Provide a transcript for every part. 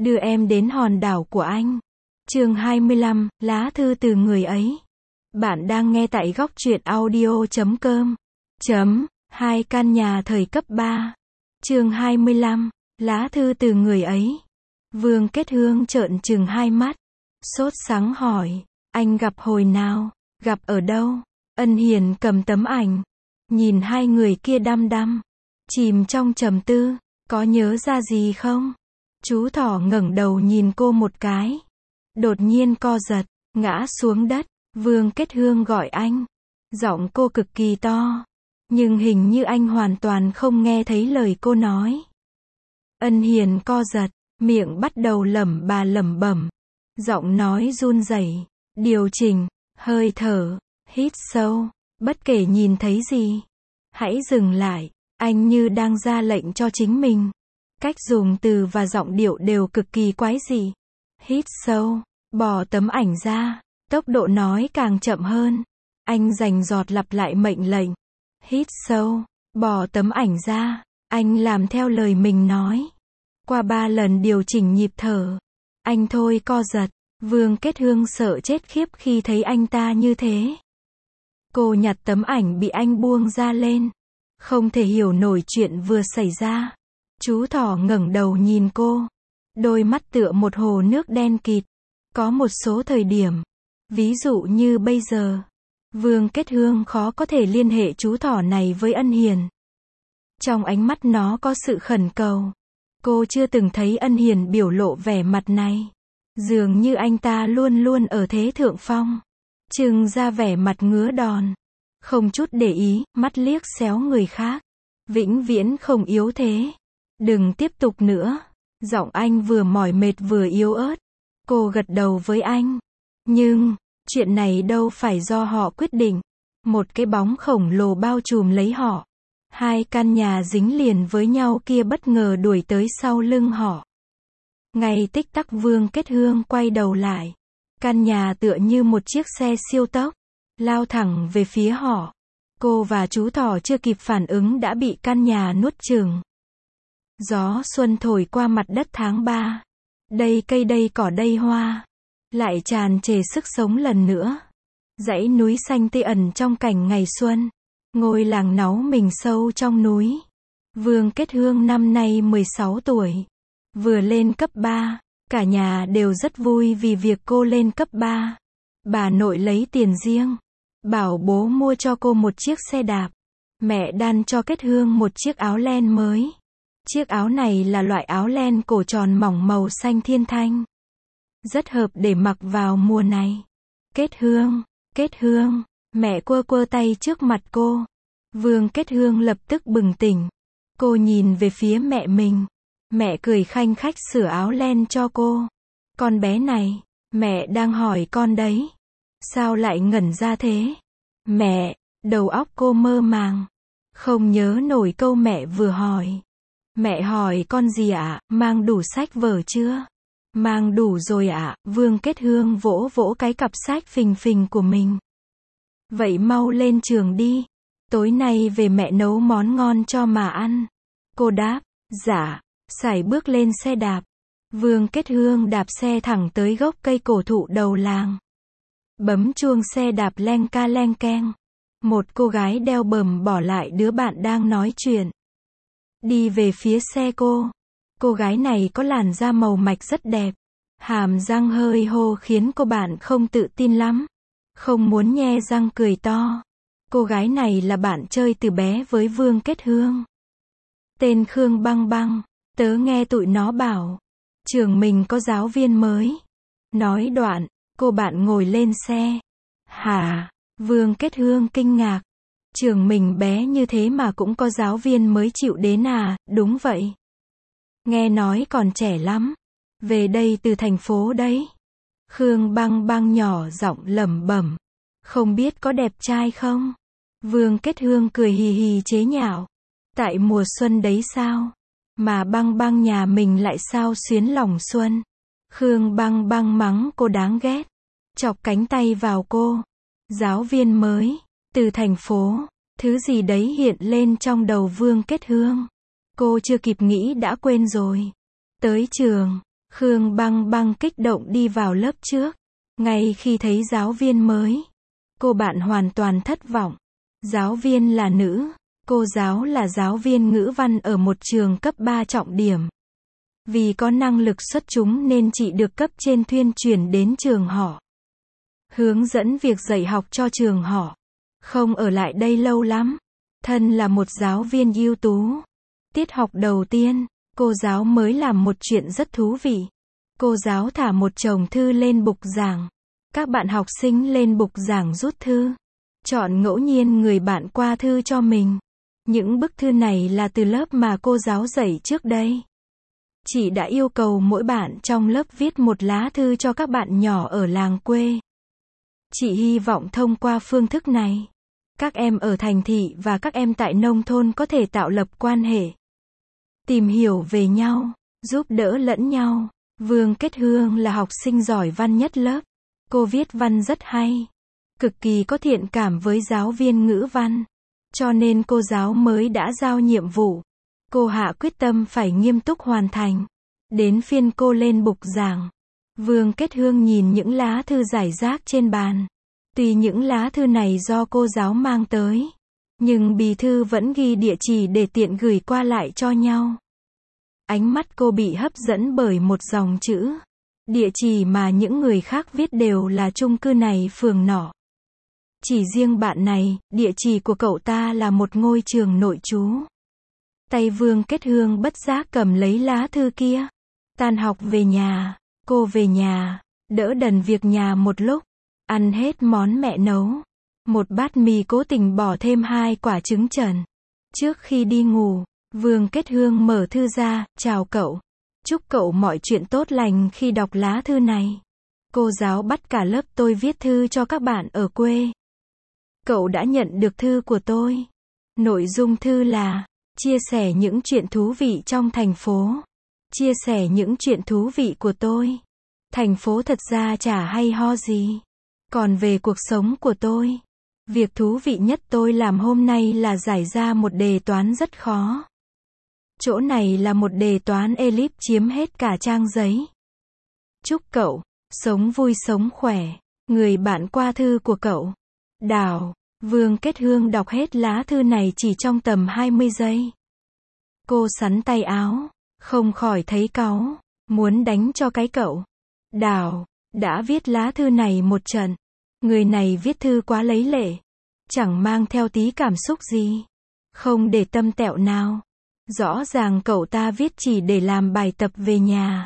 đưa em đến hòn đảo của anh. Chương 25, lá thư từ người ấy. Bạn đang nghe tại góc truyện audio.com. Hai căn nhà thời cấp 3. Chương 25, lá thư từ người ấy. Vương Kết Hương trợn trừng hai mắt, sốt sắng hỏi, anh gặp hồi nào, gặp ở đâu? Ân Hiền cầm tấm ảnh, nhìn hai người kia đăm đăm, chìm trong trầm tư, có nhớ ra gì không? Chú thỏ ngẩng đầu nhìn cô một cái, đột nhiên co giật, ngã xuống đất. Vương Kết Hương gọi anh, giọng cô cực kỳ to, nhưng hình như anh hoàn toàn không nghe thấy lời cô nói. Ân Hiền co giật, miệng bắt đầu lẩm bẩm, giọng nói run rẩy, điều chỉnh hơi thở, hít sâu, bất kể nhìn thấy gì, hãy dừng lại. Anh như đang ra lệnh cho chính mình. Cách dùng từ và giọng điệu đều cực kỳ quái dị. Hít sâu, bỏ tấm ảnh ra, tốc độ nói càng chậm hơn. Anh rành rọt lặp lại mệnh lệnh. Hít sâu, bỏ tấm ảnh ra, anh làm theo lời mình nói. Qua 3 lần điều chỉnh nhịp thở, anh thôi co giật. Vương Kết Hương sợ chết khiếp khi thấy anh ta như thế. Cô nhặt tấm ảnh bị anh buông ra lên, không thể hiểu nổi chuyện vừa xảy ra. Chú thỏ ngẩng đầu nhìn cô, đôi mắt tựa một hồ nước đen kịt. Có một số thời điểm, ví dụ như bây giờ, Vương Kết Hương khó có thể liên hệ chú thỏ này với Ân Hiền. Trong ánh mắt nó có sự khẩn cầu. Cô chưa từng thấy Ân Hiền biểu lộ vẻ mặt này. Dường như anh ta luôn luôn ở thế thượng phong, trưng ra vẻ mặt ngứa đòn, không chút để ý, mắt liếc xéo người khác, vĩnh viễn không yếu thế. Đừng tiếp tục nữa. Giọng anh vừa mỏi mệt vừa yếu ớt. Cô gật đầu với anh. Nhưng, chuyện này đâu phải do họ quyết định. Một cái bóng khổng lồ bao trùm lấy họ. Hai căn nhà dính liền với nhau kia bất ngờ đuổi tới sau lưng họ. Ngay tích tắc Vương Kết Hương quay đầu lại. Căn nhà tựa như một chiếc xe siêu tốc, lao thẳng về phía họ. Cô và chú thỏ chưa kịp phản ứng đã bị căn nhà nuốt chửng. Gió xuân thổi qua mặt đất tháng 3. Đây cây đây cỏ đây hoa, lại tràn trề sức sống lần nữa. Dãy núi xanh tươi ẩn trong cảnh ngày xuân. Ngôi làng náu mình sâu trong núi. Vương Kết Hương năm nay 16 tuổi. Vừa lên cấp 3, cả nhà đều rất vui vì việc cô lên cấp 3. Bà nội lấy tiền riêng, bảo bố mua cho cô một chiếc xe đạp. Mẹ đan cho Kết Hương một chiếc áo len mới. Chiếc áo này là loại áo len cổ tròn mỏng màu xanh thiên thanh. Rất hợp để mặc vào mùa này. Kết Hương, mẹ quơ tay trước mặt cô. Vương Kết Hương lập tức bừng tỉnh. Cô nhìn về phía mẹ mình. Mẹ cười khanh khách sửa áo len cho cô. Con bé này, mẹ đang hỏi con đấy. Sao lại ngẩn ra thế? Mẹ, đầu óc cô mơ màng, không nhớ nổi câu mẹ vừa hỏi. Mẹ hỏi con gì ạ? Mang đủ sách vở chưa? Mang đủ rồi ạ. Vương Kết Hương vỗ vỗ cái cặp sách phình phình của mình. Vậy mau lên trường đi. Tối nay về mẹ nấu món ngon cho mà ăn. Cô đáp, dạ. Sải bước lên xe đạp. Vương Kết Hương đạp xe thẳng tới gốc cây cổ thụ đầu làng. Bấm chuông xe đạp leng ca leng keng. Một cô gái đeo bờm bỏ lại đứa bạn đang nói chuyện. Đi về phía xe cô. Cô gái này có làn da màu mạch rất đẹp. Hàm răng hơi hô khiến cô bạn không tự tin lắm. Không muốn nhe răng cười to. Cô gái này là bạn chơi từ bé với Vương Kết Hương. Tên Khương Băng Băng. Tớ nghe tụi nó bảo, trường mình có giáo viên mới. Nói đoạn, cô bạn ngồi lên xe. Hả? Vương Kết Hương kinh ngạc. Trường mình bé như thế mà cũng có giáo viên mới chịu đến à? Đúng vậy. Nghe nói còn trẻ lắm. Về đây từ thành phố đấy. Khương Băng Băng nhỏ giọng lẩm bẩm. Không biết có đẹp trai không? Vương Kết Hương cười hì hì chế nhạo. Tại mùa xuân đấy sao? Mà Băng Băng nhà mình lại sao xuyến lòng xuân. Khương Băng Băng mắng cô đáng ghét. Chọc cánh tay vào cô. Giáo viên mới, từ thành phố, thứ gì đấy hiện lên trong đầu Vương Kết Hương. Cô chưa kịp nghĩ đã quên rồi. Tới trường, Khương Băng Băng kích động đi vào lớp trước. Ngay khi thấy giáo viên mới, cô bạn hoàn toàn thất vọng. Giáo viên là nữ, cô giáo là giáo viên ngữ văn ở một trường cấp 3 trọng điểm. Vì có năng lực xuất chúng nên chị được cấp trên thuyên chuyển đến trường họ. Hướng dẫn việc dạy học cho trường họ. Không ở lại đây lâu lắm. Thân là một giáo viên ưu tú. Tiết học đầu tiên, cô giáo mới làm một chuyện rất thú vị. Cô giáo thả một chồng thư lên bục giảng. Các bạn học sinh lên bục giảng rút thư. Chọn ngẫu nhiên người bạn qua thư cho mình. Những bức thư này là từ lớp mà cô giáo dạy trước đây. Chị đã yêu cầu mỗi bạn trong lớp viết một lá thư cho các bạn nhỏ ở làng quê. Chị hy vọng thông qua phương thức này, các em ở thành thị và các em tại nông thôn có thể tạo lập quan hệ, tìm hiểu về nhau, giúp đỡ lẫn nhau. Vương Kết Hương là học sinh giỏi văn nhất lớp. Cô viết văn rất hay, cực kỳ có thiện cảm với giáo viên ngữ văn. Cho nên cô giáo mới đã giao nhiệm vụ. Cô hạ quyết tâm phải nghiêm túc hoàn thành. Đến phiên cô lên bục giảng. Vương Kết Hương nhìn những lá thư rải rác trên bàn. Tuy những lá thư này do cô giáo mang tới, nhưng bì thư vẫn ghi địa chỉ để tiện gửi qua lại cho nhau. Ánh mắt cô bị hấp dẫn bởi một dòng chữ. Địa chỉ mà những người khác viết đều là chung cư này phường nọ. Chỉ riêng bạn này, địa chỉ của cậu ta là một ngôi trường nội trú. Tay Vương Kết Hương bất giác cầm lấy lá thư kia. Tan học về nhà, cô về nhà, đỡ đần việc nhà một lúc, ăn hết món mẹ nấu. Một bát mì cố tình bỏ thêm 2 quả trứng trần. Trước khi đi ngủ, Vương Kết Hương mở thư ra, chào cậu. Chúc cậu mọi chuyện tốt lành khi đọc lá thư này. Cô giáo bắt cả lớp tôi viết thư cho các bạn ở quê. Cậu đã nhận được thư của tôi. Nội dung thư là chia sẻ những chuyện thú vị trong thành phố. Chia sẻ những chuyện thú vị của tôi. Thành phố thật ra chả hay ho gì. Còn về cuộc sống của tôi, việc thú vị nhất tôi làm hôm nay là giải ra một đề toán rất khó. Chỗ này là một đề toán elip chiếm hết cả trang giấy. Chúc cậu sống vui sống khỏe. Người bạn qua thư của cậu. Đào. Vương Kết Hương đọc hết lá thư này chỉ trong tầm 20 giây. Cô sắn tay áo, không khỏi thấy cáu, muốn đánh cho cái cậu. Đào đã viết lá thư này một trận. Người này viết thư quá lấy lệ, chẳng mang theo tí cảm xúc gì, không để tâm tẹo nào. Rõ ràng cậu ta viết chỉ để làm bài tập về nhà.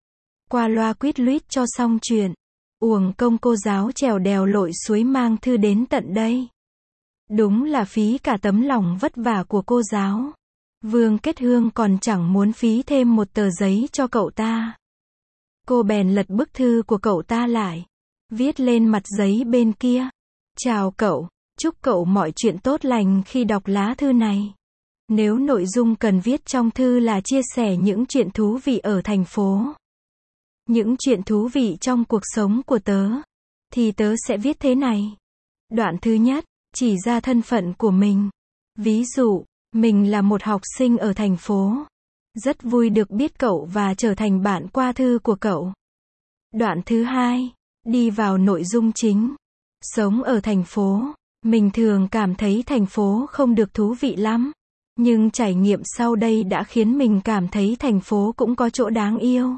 Qua loa quýt luyết cho xong chuyện. Uổng công cô giáo trèo đèo lội suối mang thư đến tận đây. Đúng là phí cả tấm lòng vất vả của cô giáo. Vương Kết Hương còn chẳng muốn phí thêm một tờ giấy cho cậu ta. Cô bèn lật bức thư của cậu ta lại, viết lên mặt giấy bên kia. Chào cậu, chúc cậu mọi chuyện tốt lành khi đọc lá thư này. Nếu nội dung cần viết trong thư là chia sẻ những chuyện thú vị ở thành phố, những chuyện thú vị trong cuộc sống của tớ, thì tớ sẽ viết thế này. Đoạn thứ nhất, chỉ ra thân phận của mình. Ví dụ, mình là một học sinh ở thành phố. Rất vui được biết cậu và trở thành bạn qua thư của cậu. Đoạn thứ hai, đi vào nội dung chính. Sống ở thành phố, mình thường cảm thấy thành phố không được thú vị lắm. Nhưng trải nghiệm sau đây đã khiến mình cảm thấy thành phố cũng có chỗ đáng yêu.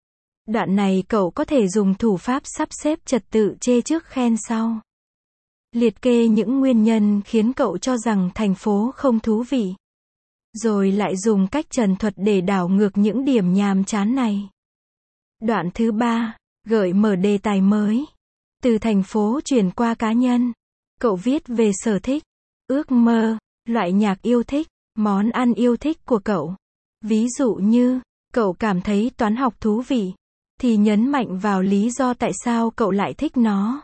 Đoạn này cậu có thể dùng thủ pháp sắp xếp trật tự chê trước khen sau. Liệt kê những nguyên nhân khiến cậu cho rằng thành phố không thú vị. Rồi lại dùng cách trần thuật để đảo ngược những điểm nhàm chán này. Đoạn thứ ba, gợi mở đề tài mới. Từ thành phố chuyển qua cá nhân. Cậu viết về sở thích, ước mơ, loại nhạc yêu thích, món ăn yêu thích của cậu. Ví dụ như, cậu cảm thấy toán học thú vị, thì nhấn mạnh vào lý do tại sao cậu lại thích nó.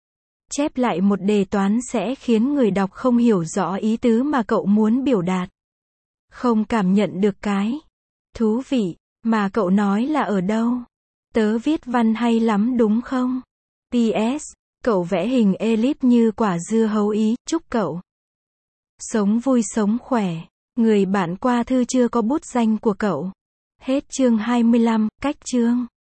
Chép lại một đề toán sẽ khiến người đọc không hiểu rõ ý tứ mà cậu muốn biểu đạt. Không cảm nhận được cái thú vị mà cậu nói là ở đâu. Tớ viết văn hay lắm đúng không? PS, cậu vẽ hình elip như quả dưa hấu ý, chúc cậu sống vui sống khỏe. Người bạn qua thư chưa có bút danh của cậu. Hết chương 25, cách chương.